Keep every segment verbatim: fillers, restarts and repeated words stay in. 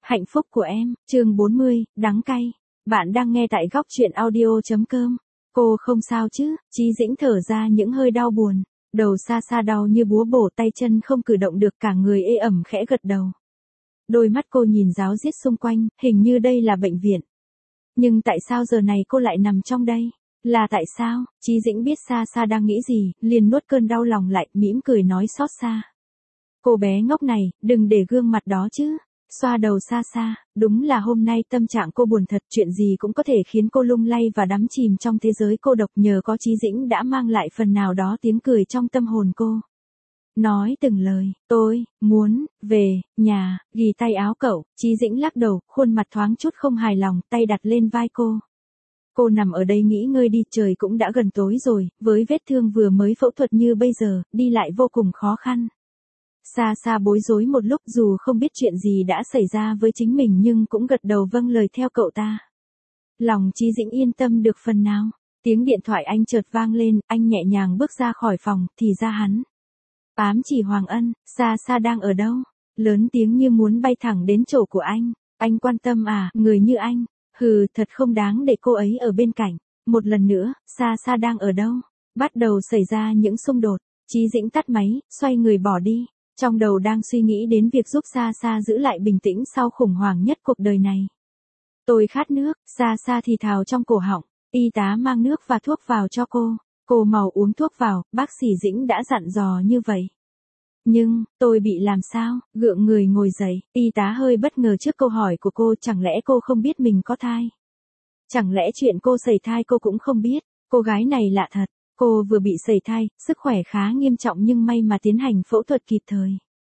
Hạnh phúc của em, chương bốn mươi, đắng cay. Bạn đang nghe tại góc truyện audio.com. Cô không sao chứ? Chí Dĩnh thở ra những hơi đau buồn. Đầu xa xa đau như búa bổ, tay chân không cử động được, cả người ê ẩm, khẽ gật đầu. Đôi mắt cô nhìn ráo riết xung quanh, hình như đây là bệnh viện. Nhưng tại sao giờ này cô lại nằm trong đây? Là tại sao? Chí Dĩnh biết xa xa đang nghĩ gì, liền nuốt cơn đau lòng lại, mỉm cười nói xót xa. Cô bé ngốc này, đừng để gương mặt đó chứ. Xoa đầu xa xa, đúng là hôm nay tâm trạng cô buồn thật, chuyện gì cũng có thể khiến cô lung lay và đắm chìm trong thế giới cô độc, nhờ có Chí Dĩnh đã mang lại phần nào đó tiếng cười trong tâm hồn cô. Nói từng lời, tôi, muốn, về, nhà, ghi tay áo cậu, Chí Dĩnh lắc đầu, khuôn mặt thoáng chút không hài lòng, tay đặt lên vai cô. Cô nằm ở đây nghỉ ngơi đi, trời cũng đã gần tối rồi, với vết thương vừa mới phẫu thuật như bây giờ, đi lại vô cùng khó khăn. Xa xa bối rối một lúc, dù không biết chuyện gì đã xảy ra với chính mình nhưng cũng gật đầu vâng lời theo cậu ta. Lòng Chí Dĩnh yên tâm được phần nào. Tiếng điện thoại anh chợt vang lên, anh nhẹ nhàng bước ra khỏi phòng, thì ra hắn. Ám chỉ Hoàng Ân, xa xa đang ở đâu? Lớn tiếng như muốn bay thẳng đến chỗ của anh. Anh quan tâm à, người như anh. Hừ, thật không đáng để cô ấy ở bên cạnh. Một lần nữa, xa xa đang ở đâu? Bắt đầu xảy ra những xung đột. Chí Dĩnh tắt máy, xoay người bỏ đi. Trong đầu đang suy nghĩ đến việc giúp xa xa giữ lại bình tĩnh sau khủng hoảng nhất cuộc đời này. Tôi khát nước, xa xa thì thào trong cổ họng. Y tá mang nước và thuốc vào cho cô. Cô mau uống thuốc vào, bác sĩ Dĩnh đã dặn dò như vậy. Nhưng, tôi bị làm sao? Gượng người ngồi dậy, y tá hơi bất ngờ trước câu hỏi của cô, chẳng lẽ cô không biết mình có thai? Chẳng lẽ chuyện cô sẩy thai cô cũng không biết? Cô gái này lạ thật. Cô vừa bị sẩy thai, sức khỏe khá nghiêm trọng nhưng may mà tiến hành phẫu thuật kịp thời.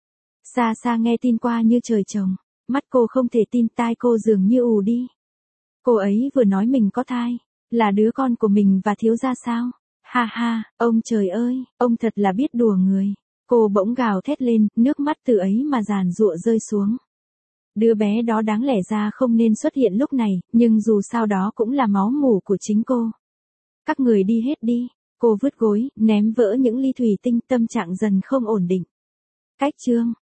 Xa xa nghe tin qua như trời trồng, mắt cô không thể tin, tai cô dường như ù đi. Cô ấy vừa nói mình có thai, là đứa con của mình và thiếu gia sao? Ha ha, ông trời ơi, ông thật là biết đùa người. Cô bỗng gào thét lên, nước mắt từ ấy mà giàn giụa rơi xuống. Đứa bé đó đáng lẽ ra không nên xuất hiện lúc này, nhưng dù sao đó cũng là máu mủ của chính cô. Các người đi hết đi. Cô vứt gối, ném vỡ những ly thủy tinh, tâm trạng dần không ổn định. Cách chương